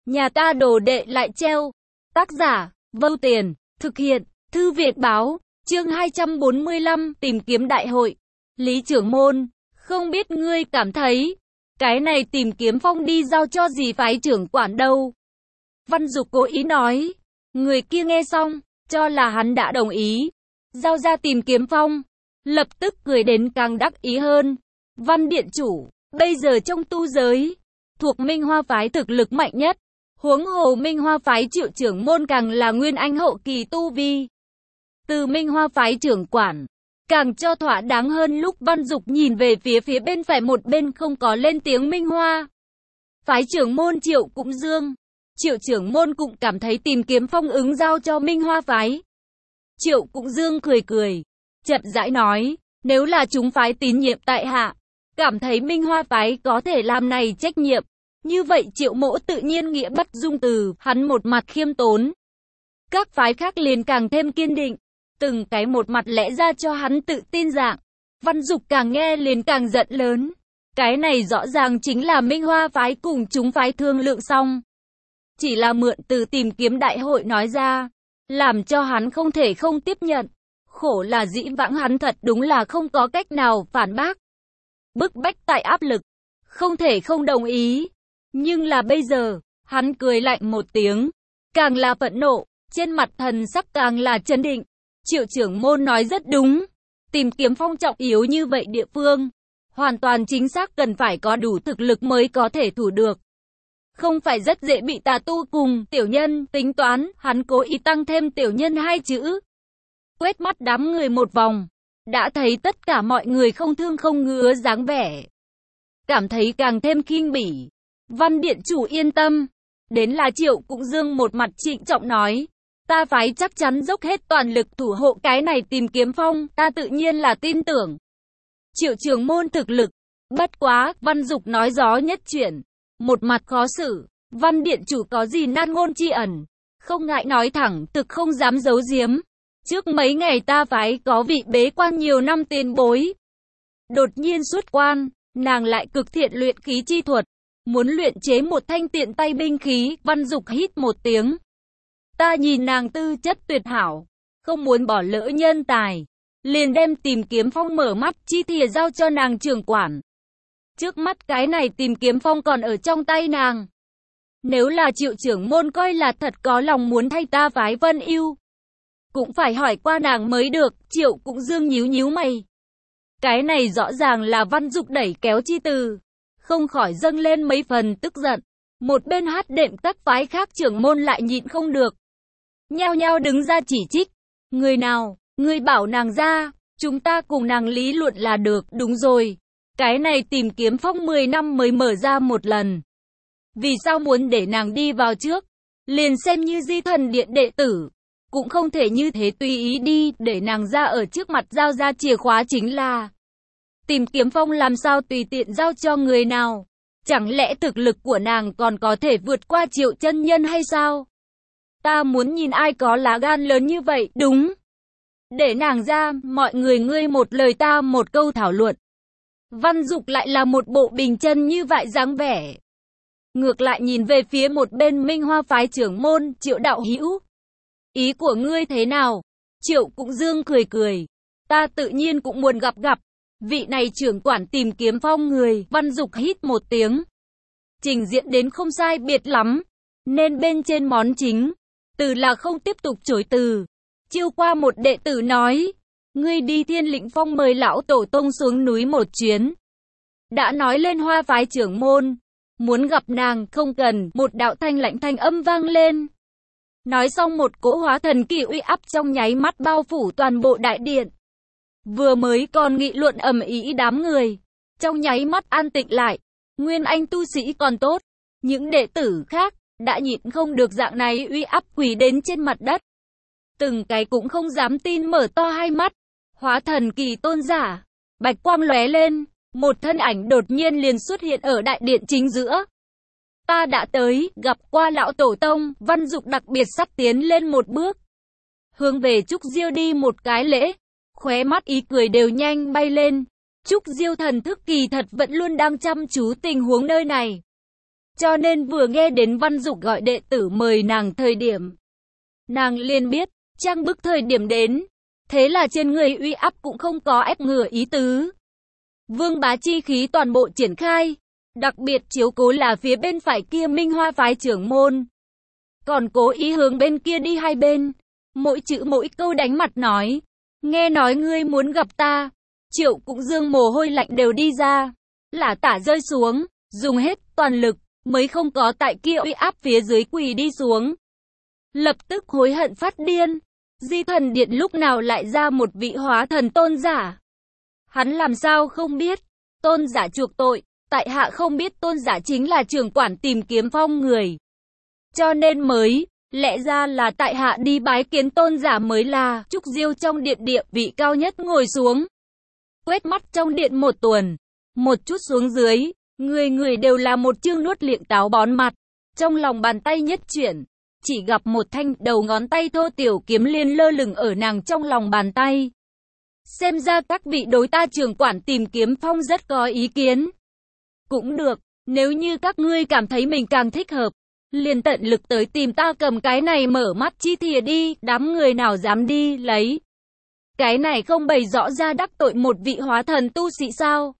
Nhà ta đồ đệ lại treo. Tác giả, Vâu Tiền, thực hiện, Thư viện báo, chương 245, tìm kiếm đại hội. Lý trưởng môn, không biết ngươi cảm thấy, cái này tìm kiếm phong đi giao cho gì phái trưởng quản đâu. Văn Dục cố ý nói, người kia nghe xong, cho là hắn đã đồng ý, giao ra tìm kiếm phong, lập tức cười đến càng đắc ý hơn. Văn điện chủ, bây giờ trong tu giới, thuộc Minh Hoa phái thực lực mạnh nhất, huống hồ Minh Hoa phái Triệu trưởng môn càng là nguyên anh hậu kỳ tu vi. Từ Minh Hoa phái trưởng quản, càng cho thỏa đáng hơn. Lúc Văn Dục nhìn về phía bên phải một bên không có lên tiếng Minh Hoa phái trưởng môn Triệu Cũng Dương, Triệu trưởng môn cũng cảm thấy tìm kiếm phong ứng giao cho Minh Hoa phái. Triệu Cũng Dương cười, chậm rãi nói, nếu là chúng phái tín nhiệm tại hạ, cảm thấy Minh Hoa phái có thể làm này trách nhiệm, như vậy Triệu mỗ tự nhiên nghĩa bất dung từ. Hắn một mặt khiêm tốn, các phái khác liền càng thêm kiên định, từng cái một mặt lẽ ra cho hắn tự tin dạng. Văn Dục càng nghe liền càng giận lớn, cái này rõ ràng chính là Minh Hoa phái cùng chúng phái thương lượng xong, chỉ là mượn từ tìm kiếm đại hội nói ra, làm cho hắn không thể không tiếp nhận. Khổ là dĩ vãng hắn thật đúng là không có cách nào phản bác, bức bách tại áp lực, không thể không đồng ý. Nhưng là bây giờ, hắn cười lạnh một tiếng, càng là phẫn nộ, trên mặt thần sắc càng là chấn định. Triệu trưởng môn nói rất đúng, tìm kiếm phong trọng yếu như vậy địa phương, hoàn toàn chính xác cần phải có đủ thực lực mới có thể thủ được. Không phải rất dễ bị tà tu cùng tiểu nhân tính toán. Hắn cố ý tăng thêm tiểu nhân hai chữ, quét mắt đám người một vòng, đã thấy tất cả mọi người không thương không ngứa dáng vẻ, cảm thấy càng thêm khinh bỉ. Văn điện chủ yên tâm. Đến là Triệu Cũng Dương một mặt trịnh trọng nói, ta phái chắc chắn dốc hết toàn lực thủ hộ cái này tìm kiếm phong, ta tự nhiên là tin tưởng Triệu trưởng môn thực lực. Bất quá, Văn Dục nói gió nhất chuyển, một mặt khó xử, Văn điện chủ có gì nan ngôn chi ẩn, không ngại nói thẳng, thực không dám giấu giếm. Trước mấy ngày ta phái có vị bế quan nhiều năm tiền bối đột nhiên xuất quan, nàng lại cực thiện luyện khí chi thuật, muốn luyện chế một thanh tiện tay binh khí. Văn Dục hít một tiếng, ta nhìn nàng tư chất tuyệt hảo, không muốn bỏ lỡ nhân tài, liền đem tìm kiếm phong mở mắt chi thìa giao cho nàng trưởng quản. Trước mắt cái này tìm kiếm phong còn ở trong tay nàng, nếu là Triệu trưởng môn coi là thật có lòng muốn thay ta phái Vân Ưu, cũng phải hỏi qua nàng mới được. Triệu Cũng Dương nhíu mày, cái này rõ ràng là Văn Dục đẩy kéo chi từ, không khỏi dâng lên mấy phần tức giận. Một bên hát đệm các phái khác trưởng môn lại nhịn không được, nhao nhao đứng ra chỉ trích, người nào, người bảo nàng ra, chúng ta cùng nàng lý luận là được. Đúng rồi, cái này tìm kiếm phong 10 năm mới mở ra một lần, vì sao muốn để nàng đi vào trước, liền xem như Di Thần Điện đệ tử, cũng không thể như thế tùy ý đi, để nàng ra ở trước mặt giao ra chìa khóa chính là. Tìm kiếm phong làm sao tùy tiện giao cho người nào, chẳng lẽ thực lực của nàng còn có thể vượt qua Triệu chân nhân hay sao? Ta muốn nhìn ai có lá gan lớn như vậy. Đúng, để nàng ra, mọi người ngươi một lời ta một câu thảo luận. Văn Dục lại là một bộ bình chân như vậy dáng vẻ, ngược lại nhìn về phía một bên Minh Hoa phái trưởng môn Triệu đạo hữu, ý của ngươi thế nào? Triệu Cũng Dương cười, ta tự nhiên cũng muốn gặp vị này trưởng quản tìm kiếm phong người. Văn Dục hít một tiếng, trình diễn đến không sai biệt lắm, nên bên trên món chính, từ là không tiếp tục chối từ. Chiêu qua một đệ tử nói, ngươi đi Thiên Lĩnh Phong mời lão tổ tông xuống núi một chuyến. Đã nói lên Hoa phái trưởng môn, muốn gặp nàng không cần. Một đạo thanh lạnh thanh âm vang lên. Nói xong một cỗ hóa thần kỳ uy áp trong nháy mắt bao phủ toàn bộ đại điện. Vừa mới còn nghị luận ầm ĩ đám người, trong nháy mắt an tĩnh lại. Nguyên anh tu sĩ còn tốt, những đệ tử khác đã nhịn không được dạng này uy áp quỳ đến trên mặt đất. Từng cái cũng không dám tin mở to hai mắt. Hóa thần kỳ tôn giả, bạch quang lóe lên, một thân ảnh đột nhiên liền xuất hiện ở đại điện chính giữa. Ta đã tới, gặp qua lão tổ tông. Văn Dục đặc biệt sắp tiến lên một bước, hướng về Trúc Diêu đi một cái lễ, khóe mắt ý cười đều nhanh bay lên. Trúc Diêu thần thức kỳ thật vẫn luôn đang chăm chú tình huống nơi này, cho nên vừa nghe đến Văn Dục gọi đệ tử mời nàng thời điểm, nàng liền biết, trang bức thời điểm đến, thế là trên người uy áp cũng không có ép ngừa ý tứ. Vương bá chi khí toàn bộ triển khai, đặc biệt chiếu cố là phía bên phải kia Minh Hoa phái trưởng môn. Còn cố ý hướng bên kia đi hai bên, mỗi chữ mỗi câu đánh mặt nói, nghe nói ngươi muốn gặp ta. Triệu cũng dương mồ hôi lạnh đều đi ra, lả tả rơi xuống, dùng hết toàn lực, mới không có tại kia uy áp phía dưới quỳ đi xuống. Lập tức hối hận phát điên, Di Thần Điện lúc nào lại ra một vị hóa thần tôn giả. Hắn làm sao không biết, tôn giả chuộc tội, tại hạ không biết tôn giả chính là trưởng quản Tìm Kiếm Phong người. Cho nên mới, lẽ ra là tại hạ đi bái kiến tôn giả mới là. Trúc Diêu trong điện địa vị cao nhất ngồi xuống. Quét mắt trong điện một tuần, một chút xuống dưới, người người đều là một chương nuốt liệng táo bón mặt. Trong lòng bàn tay nhất chuyển, chỉ gặp một thanh đầu ngón tay thô tiểu kiếm liên lơ lửng ở nàng trong lòng bàn tay. Xem ra các vị đối ta trưởng quản Tìm Kiếm Phong rất có ý kiến. Cũng được, nếu như các ngươi cảm thấy mình càng thích hợp, liền tận lực tới tìm ta cầm cái này mở mắt chi thìa đi, đám người nào dám đi lấy. Cái này không bày rõ ra đắc tội một vị hóa thần tu sĩ sao?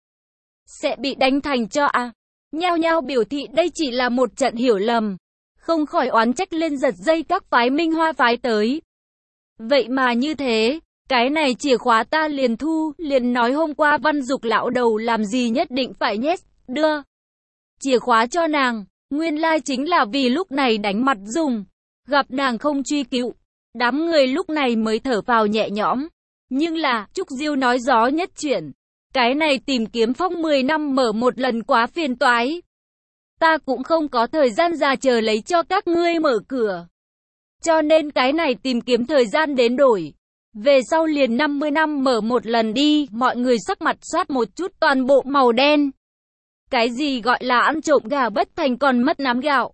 Sẽ bị đánh thành cho à? Nhao nhao biểu thị đây chỉ là một trận hiểu lầm, không khỏi oán trách lên giật dây các phái Minh Hoa phái tới. Vậy mà như thế, cái này chìa khóa ta liền thu, liền nói hôm qua Văn Dục lão đầu làm gì nhất định phải nhét, đưa chìa khóa cho nàng, nguyên lai chính là vì lúc này đánh mặt dùng, gặp nàng không truy cứu. Đám người lúc này mới thở phào nhẹ nhõm. Nhưng là, Trúc Diêu nói gió nhất chuyển. Cái này Tìm Kiếm Phong 10 năm mở một lần quá phiền toái. Ta cũng không có thời gian già chờ lấy cho các ngươi mở cửa. Cho nên cái này tìm kiếm thời gian đến đổi. Về sau liền 50 năm mở một lần đi, mọi người sắc mặt soát một chút toàn bộ màu đen. Cái gì gọi là ăn trộm gà bất thành còn mất nắm gạo?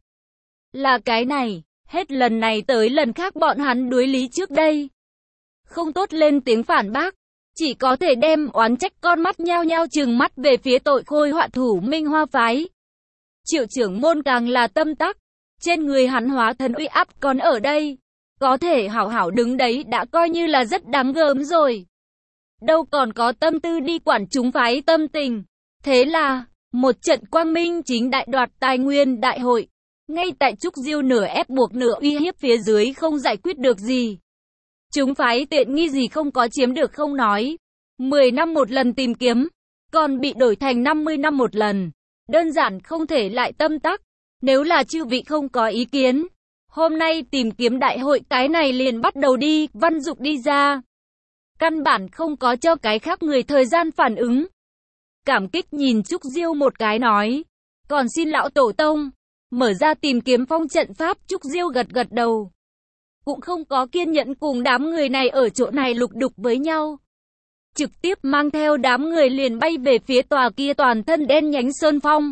Là cái này, hết lần này tới lần khác bọn hắn đối lý trước đây. Không tốt lên tiếng phản bác, chỉ có thể đem oán trách con mắt nhao nhao trừng mắt về phía tội khôi họa thủ Minh Hoa phái. Triệu trưởng môn càng là tâm tắc, trên người hắn hóa thần uy áp còn ở đây, có thể hảo hảo đứng đấy đã coi như là rất đáng gớm rồi. Đâu còn có tâm tư đi quản chúng phái tâm tình. Thế là, một trận quang minh chính đại đoạt tài nguyên đại hội, ngay tại Trúc Diêu nửa ép buộc nửa uy hiếp phía dưới không giải quyết được gì. Chúng phái tiện nghi gì không có chiếm được không nói. 10 năm một lần tìm kiếm, còn bị đổi thành 50 năm một lần. Đơn giản không thể lại tâm tắc. Nếu là chư vị không có ý kiến, hôm nay tìm kiếm đại hội cái này liền bắt đầu đi, Văn Dục đi ra. Căn bản không có cho cái khác người thời gian phản ứng. Cảm kích nhìn Trúc Diêu một cái nói, còn xin lão tổ tông, mở ra tìm kiếm phong trận pháp. Trúc Diêu gật gật đầu. Cũng không có kiên nhẫn cùng đám người này ở chỗ này lục đục với nhau. Trực tiếp mang theo đám người liền bay về phía tòa kia toàn thân đen nhánh sơn phong.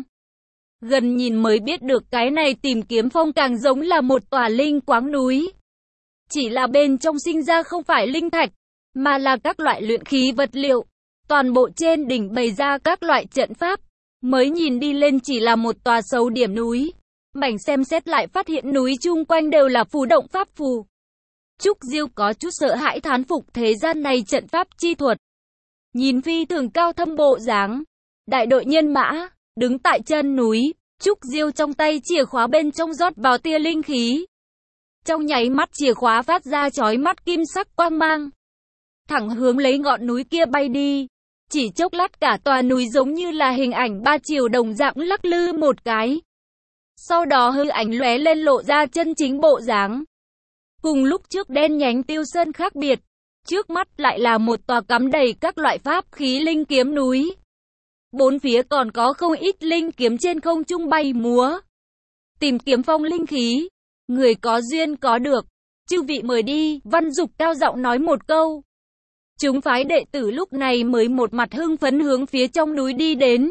Gần nhìn mới biết được cái này tìm kiếm phong càng giống là một tòa linh quáng núi. Chỉ là bên trong sinh ra không phải linh thạch, mà là các loại luyện khí vật liệu. Toàn bộ trên đỉnh bày ra các loại trận pháp. Mới nhìn đi lên chỉ là một tòa sâu điểm núi. Mảnh xem xét lại phát hiện núi chung quanh đều là phù động pháp phù. Trúc Diêu có chút sợ hãi thán phục thế gian này trận pháp chi thuật. Nhìn phi thường cao thâm bộ dáng. Đại đội nhân mã, đứng tại chân núi, Trúc Diêu trong tay chìa khóa bên trong rót vào tia linh khí. Trong nháy mắt chìa khóa phát ra chói mắt kim sắc quang mang. Thẳng hướng lấy ngọn núi kia bay đi. Chỉ chốc lát cả tòa núi giống như là hình ảnh ba chiều đồng dạng lắc lư một cái. Sau đó hư ảnh lóe lên lộ ra chân chính bộ dáng. Cùng lúc trước đen nhánh tiêu sơn khác biệt, trước mắt lại là một tòa cắm đầy các loại pháp khí linh kiếm núi. Bốn phía còn có không ít linh kiếm trên không trung bay múa. Tìm kiếm phong linh khí, người có duyên có được, chư vị mời đi, Văn Dục cao giọng nói một câu. Chúng phái đệ tử lúc này mới một mặt hưng phấn hướng phía trong núi đi đến.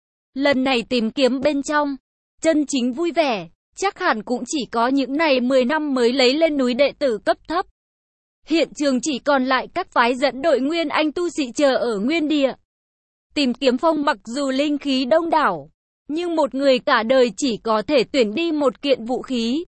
Lần này tìm kiếm bên trong, chân chính vui vẻ, chắc hẳn cũng chỉ có những này 10 năm mới lấy lên núi đệ tử cấp thấp. Hiện trường chỉ còn lại các phái dẫn đội nguyên anh tu sĩ chờ ở nguyên địa. Tìm kiếm phong mặc dù linh khí đông đảo, Nhưng một người cả đời chỉ có thể tuyển đi một kiện vũ khí.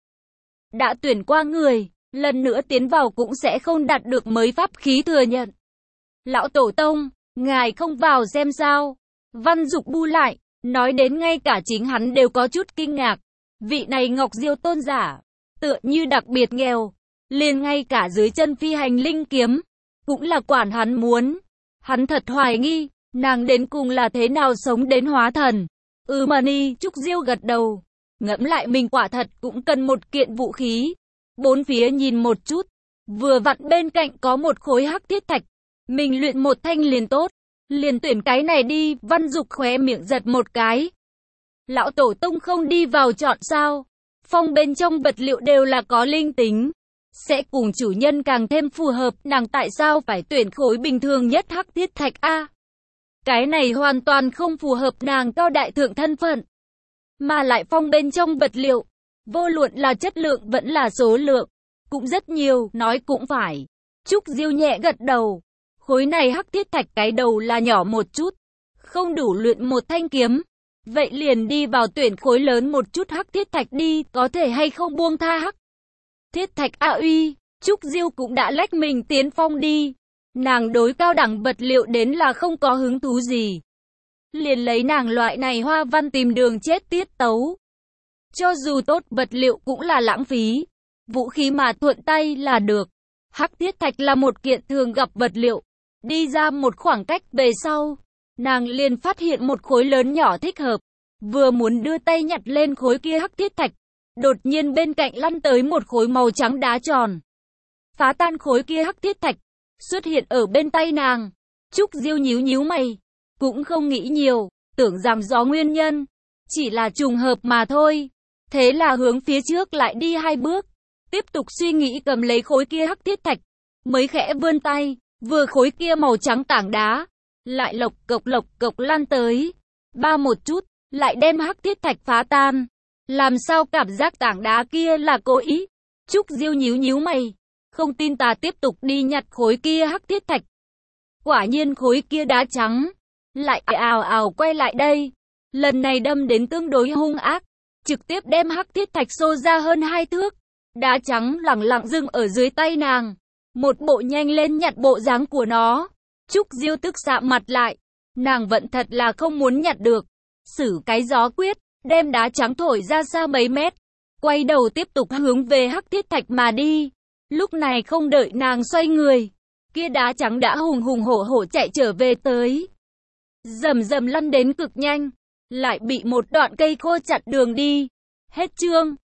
Đã tuyển qua người, lần nữa tiến vào cũng sẽ không đạt được mới pháp khí thừa nhận. Lão Tổ Tông, ngài không vào xem sao? Văn Dục bu lại, nói đến ngay cả chính hắn đều có chút kinh ngạc. Vị này Ngọc Diêu tôn giả, tựa như đặc biệt nghèo, liền ngay cả dưới chân phi hành linh kiếm, cũng là quản hắn muốn. Hắn thật hoài nghi, nàng đến cùng là thế nào sống đến hóa thần. Mani, Trúc Diêu gật đầu, ngẫm lại mình quả thật cũng cần một kiện vũ khí. Bốn phía nhìn một chút, vừa vặn bên cạnh có một khối hắc thiết thạch, mình luyện một thanh liền tốt, liền tuyển cái này đi. Văn Dục khóe miệng giật một cái. Lão Tổ Tông không đi vào chọn sao? Phong bên trong vật liệu đều là có linh tính, sẽ cùng chủ nhân càng thêm phù hợp, nàng tại sao phải tuyển khối bình thường nhất hắc thiết thạch a? Cái này hoàn toàn không phù hợp nàng cao đại thượng thân phận. Mà lại phong bên trong vật liệu, vô luận là chất lượng vẫn là số lượng, cũng rất nhiều, nói cũng phải. Trúc Diêu nhẹ gật đầu, khối này hắc thiết thạch cái đầu là nhỏ một chút, không đủ luyện một thanh kiếm. Vậy liền đi vào tuyển khối lớn một chút hắc thiết thạch đi, có thể hay không buông tha hắc thiết thạch a uy. Trúc Diêu cũng đã lách mình tiến phong đi. Nàng đối cao đẳng vật liệu đến là không có hứng thú gì. Liền lấy nàng loại này hoa văn tìm đường chết tiết tấu. Cho dù tốt vật liệu cũng là lãng phí. Vũ khí mà thuận tay là được. Hắc thiết thạch là một kiện thường gặp vật liệu. Đi ra một khoảng cách về sau, nàng liền phát hiện một khối lớn nhỏ thích hợp. Vừa muốn đưa tay nhặt lên khối kia hắc thiết thạch, đột nhiên bên cạnh lăn tới một khối màu trắng đá tròn. Phá tan khối kia hắc thiết thạch, xuất hiện ở bên tay nàng. Trúc Diêu nhíu nhíu mày, cũng không nghĩ nhiều, tưởng rằng do nguyên nhân, chỉ là trùng hợp mà thôi. Thế là hướng phía trước lại đi 2 bước, tiếp tục suy nghĩ cầm lấy khối kia hắc thiết thạch, mới khẽ vươn tay, vừa khối kia màu trắng tảng đá, lại lộc cộc lăn tới. Ba một chút, lại đem hắc thiết thạch phá tan. Làm sao cảm giác tảng đá kia là cố ý? Trúc Diêu nhíu nhíu mày, không tin ta tiếp tục đi nhặt khối kia hắc thiết thạch. Quả nhiên khối kia đá trắng lại ào ào quay lại đây. Lần này đâm đến tương đối hung ác, trực tiếp đem hắc thiết thạch xô ra hơn 2 thước. Đá trắng lẳng lặng dừng ở dưới tay nàng, một bộ nhanh lên nhặt bộ dáng của nó. Trúc Diêu tức sạm mặt lại, nàng vẫn thật là không muốn nhặt được. Sử cái gió quyết, đem đá trắng thổi ra xa mấy mét, quay đầu tiếp tục hướng về hắc thiết thạch mà đi. Lúc này không đợi nàng xoay người, kia đá trắng đã hùng hổ chạy trở về tới. Rầm rầm lăn đến cực nhanh, lại bị một đoạn cây khô chặn đường đi. Hết chương.